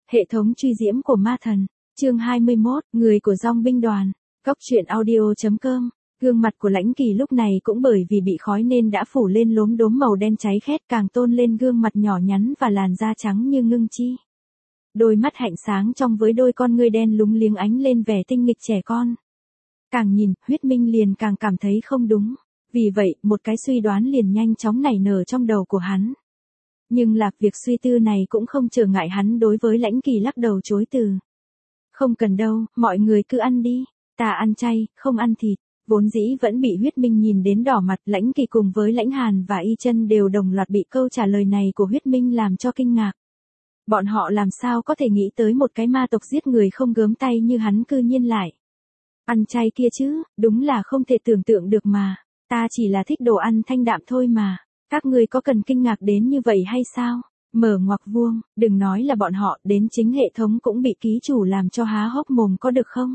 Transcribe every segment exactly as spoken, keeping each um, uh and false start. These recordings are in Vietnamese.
Hệ thống truy diễm của ma thần. Chương hai mươi mốt, người của dòng binh đoàn. Cốc truyện audio chấm com. Gương mặt của Lãnh Kỳ lúc này cũng bởi vì bị khói nên đã phủ lên lốm đốm màu đen cháy khét, càng tôn lên gương mặt nhỏ nhắn và làn da trắng như ngưng chi. Đôi mắt hạnh sáng trong với đôi con ngươi đen lúng liếng ánh lên vẻ tinh nghịch trẻ con. Càng nhìn, Huyết Minh liền càng cảm thấy không đúng. Vì vậy, một cái suy đoán liền nhanh chóng nảy nở trong đầu của hắn. Nhưng là, việc suy tư này cũng không trở ngại hắn đối với Lãnh Kỳ lắc đầu chối từ. Không cần đâu, mọi người cứ ăn đi, ta ăn chay, không ăn thịt. Vốn dĩ vẫn bị Huyết Minh nhìn đến đỏ mặt, Lãnh Kỳ cùng với Lãnh Hàn và Y Chân đều đồng loạt bị câu trả lời này của Huyết Minh làm cho kinh ngạc. Bọn họ làm sao có thể nghĩ tới một cái ma tộc giết người không gớm tay như hắn cư nhiên lại ăn chay kia chứ, đúng là không thể tưởng tượng được mà, ta chỉ là thích đồ ăn thanh đạm thôi mà, các ngươi có cần kinh ngạc đến như vậy hay sao? Mở ngoặc vuông, đừng nói là bọn họ, đến chính hệ thống cũng bị ký chủ làm cho há hốc mồm có được không?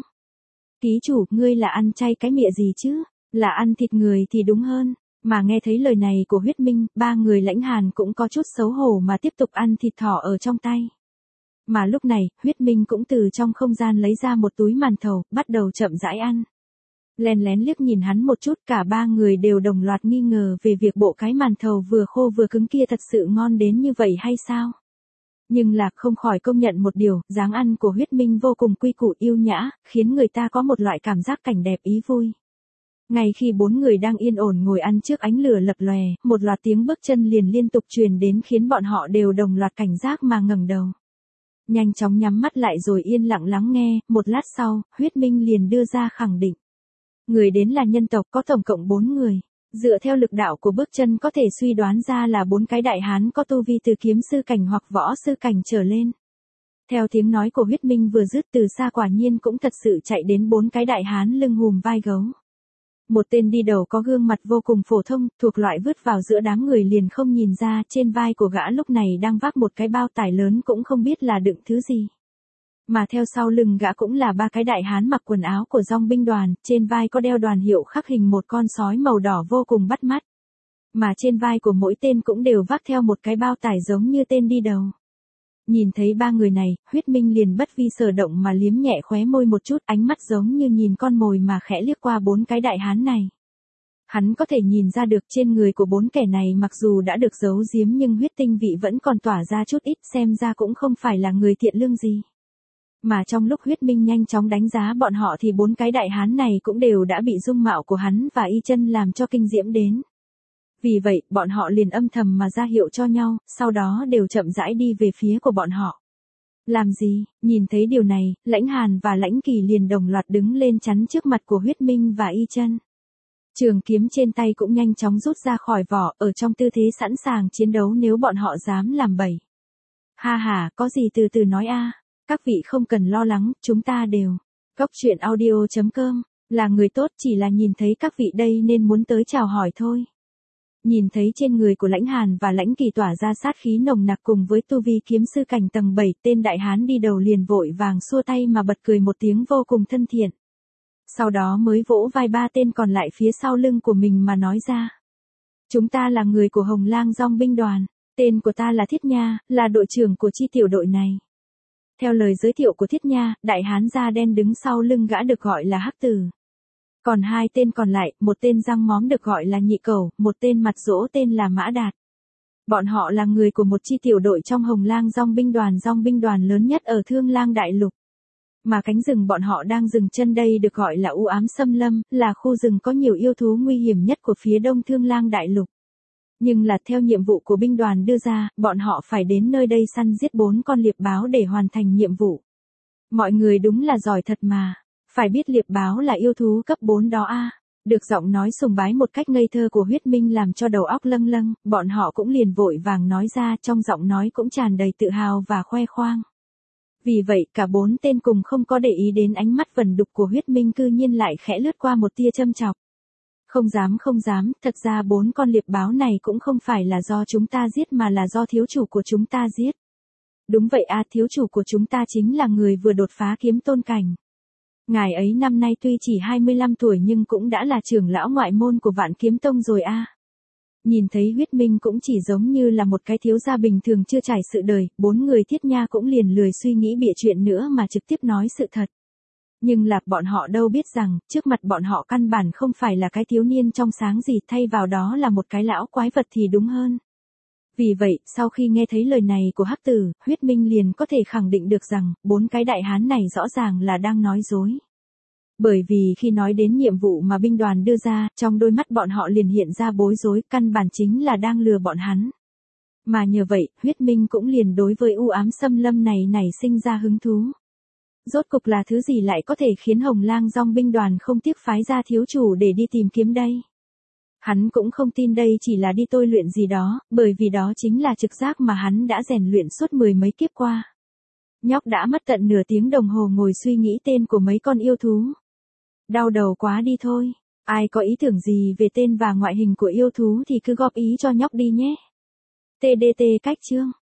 Ký chủ, ngươi là ăn chay cái mịa gì chứ, là ăn thịt người thì đúng hơn. Mà nghe thấy lời này của Huyết Minh, ba người Lãnh Hàn cũng có chút xấu hổ mà tiếp tục ăn thịt thỏ ở trong tay. Mà lúc này, Huyết Minh cũng từ trong không gian lấy ra một túi màn thầu, bắt đầu chậm rãi ăn. Lén lén liếc nhìn hắn một chút, cả ba người đều đồng loạt nghi ngờ về việc bộ cái màn thầu vừa khô vừa cứng kia thật sự ngon đến như vậy hay sao? Nhưng là không khỏi công nhận một điều, dáng ăn của Huyết Minh vô cùng quy củ yêu nhã, khiến người ta có một loại cảm giác cảnh đẹp ý vui. Ngay khi bốn người đang yên ổn ngồi ăn trước ánh lửa lập lòe, một loạt tiếng bước chân liền liên tục truyền đến khiến bọn họ đều đồng loạt cảnh giác mà ngẩng đầu. Nhanh chóng nhắm mắt lại rồi yên lặng lắng nghe, một lát sau, Huyết Minh liền đưa ra khẳng định. Người đến là nhân tộc, có tổng cộng bốn người. Dựa theo lực đạo của bước chân có thể suy đoán ra là bốn cái đại hán có tu vi từ kiếm sư cảnh hoặc võ sư cảnh trở lên. Theo tiếng nói của Huyết Minh vừa dứt, từ xa quả nhiên cũng thật sự chạy đến bốn cái đại hán lưng hùm vai gấu. Một tên đi đầu có gương mặt vô cùng phổ thông, thuộc loại vứt vào giữa đám người liền không nhìn ra, trên vai của gã lúc này đang vác một cái bao tải lớn cũng không biết là đựng thứ gì. Mà theo sau lưng gã cũng là ba cái đại hán mặc quần áo của dòng binh đoàn, trên vai có đeo đoàn hiệu khắc hình một con sói màu đỏ vô cùng bắt mắt. Mà trên vai của mỗi tên cũng đều vác theo một cái bao tải giống như tên đi đầu. Nhìn thấy ba người này, Huyết Minh liền bất vi sở động mà liếm nhẹ khóe môi một chút, ánh mắt giống như nhìn con mồi mà khẽ liếc qua bốn cái đại hán này. Hắn có thể nhìn ra được trên người của bốn kẻ này mặc dù đã được giấu giếm nhưng huyết tinh vị vẫn còn tỏa ra chút ít, xem ra cũng không phải là người thiện lương gì. Mà trong lúc Huyết Minh nhanh chóng đánh giá bọn họ thì bốn cái đại hán này cũng đều đã bị dung mạo của hắn và Y Chân làm cho kinh diễm đến. Vì vậy, bọn họ liền âm thầm mà ra hiệu cho nhau, sau đó đều chậm rãi đi về phía của bọn họ. Làm gì? Nhìn thấy điều này, Lãnh Hàn và Lãnh Kỳ liền đồng loạt đứng lên chắn trước mặt của Huyết Minh và Y Chân. Trường kiếm trên tay cũng nhanh chóng rút ra khỏi vỏ, ở trong tư thế sẵn sàng chiến đấu nếu bọn họ dám làm bậy. Ha ha, có gì từ từ nói a. Các vị không cần lo lắng, chúng ta đều. Cốc truyện audio chấm com, là người tốt, chỉ là nhìn thấy các vị đây nên muốn tới chào hỏi thôi. Nhìn thấy trên người của Lãnh Hàn và Lãnh Kỳ tỏa ra sát khí nồng nặc cùng với tu vi kiếm sư cảnh tầng bảy, tên đại hán đi đầu liền vội vàng xua tay mà bật cười một tiếng vô cùng thân thiện. Sau đó mới vỗ vai ba tên còn lại phía sau lưng của mình mà nói ra. Chúng ta là người của Hồng Lang dòng binh đoàn, tên của ta là Thiết Nha, là đội trưởng của chi tiểu đội này. Theo lời giới thiệu của Thiết Nha, đại hán da đen đứng sau lưng gã được gọi là Hắc Tử. Còn hai tên còn lại, một tên răng móm được gọi là Nhị Cẩu, một tên mặt dỗ tên là Mã Đạt. Bọn họ là người của một chi tiểu đội trong Hồng Lang dòng binh đoàn, dòng binh đoàn lớn nhất ở Thương Lang Đại Lục. Mà cánh rừng bọn họ đang dừng chân đây được gọi là U Ám Xâm Lâm, là khu rừng có nhiều yêu thú nguy hiểm nhất của phía đông Thương Lang Đại Lục. Nhưng là theo nhiệm vụ của binh đoàn đưa ra, bọn họ phải đến nơi đây săn giết bốn con liệp báo để hoàn thành nhiệm vụ. Mọi người đúng là giỏi thật mà. Phải biết liệp báo là yêu thú cấp bốn đó a. Được giọng nói sùng bái một cách ngây thơ của Huyết Minh làm cho đầu óc lâng lâng, bọn họ cũng liền vội vàng nói ra, trong giọng nói cũng tràn đầy tự hào và khoe khoang. Vì vậy, cả bốn tên cùng không có để ý đến ánh mắt vẩn đục của Huyết Minh, cư nhiên lại khẽ lướt qua một tia châm chọc. Không dám không dám, thật ra bốn con liệp báo này cũng không phải là do chúng ta giết mà là do thiếu chủ của chúng ta giết. Đúng vậy a, thiếu chủ của chúng ta chính là người vừa đột phá kiếm tôn cảnh. Ngài ấy năm nay tuy chỉ hai mươi lăm tuổi nhưng cũng đã là trưởng lão ngoại môn của Vạn Kiếm Tông rồi a. Nhìn thấy Huyết Minh cũng chỉ giống như là một cái thiếu gia bình thường chưa trải sự đời, bốn người Thiết Nha cũng liền lười suy nghĩ bịa chuyện nữa mà trực tiếp nói sự thật. Nhưng lạc bọn họ đâu biết rằng, trước mặt bọn họ căn bản không phải là cái thiếu niên trong sáng gì, thay vào đó là một cái lão quái vật thì đúng hơn. Vì vậy, sau khi nghe thấy lời này của Hắc Tử, Huyết Minh liền có thể khẳng định được rằng, bốn cái đại hán này rõ ràng là đang nói dối. Bởi vì khi nói đến nhiệm vụ mà binh đoàn đưa ra, trong đôi mắt bọn họ liền hiện ra bối rối, căn bản chính là đang lừa bọn hắn. Mà nhờ vậy, Huyết Minh cũng liền đối với u ám xâm lâm này nảy sinh ra hứng thú. Rốt cục là thứ gì lại có thể khiến Hồng Lang Dong binh đoàn không tiếc phái ra thiếu chủ để đi tìm kiếm đây? Hắn cũng không tin đây chỉ là đi tôi luyện gì đó, bởi vì đó chính là trực giác mà hắn đã rèn luyện suốt mười mấy kiếp qua. Nhóc đã mất tận nửa tiếng đồng hồ ngồi suy nghĩ tên của mấy con yêu thú. Đau đầu quá đi thôi, ai có ý tưởng gì về tên và ngoại hình của yêu thú thì cứ góp ý cho nhóc đi nhé. tê đê tê cách chương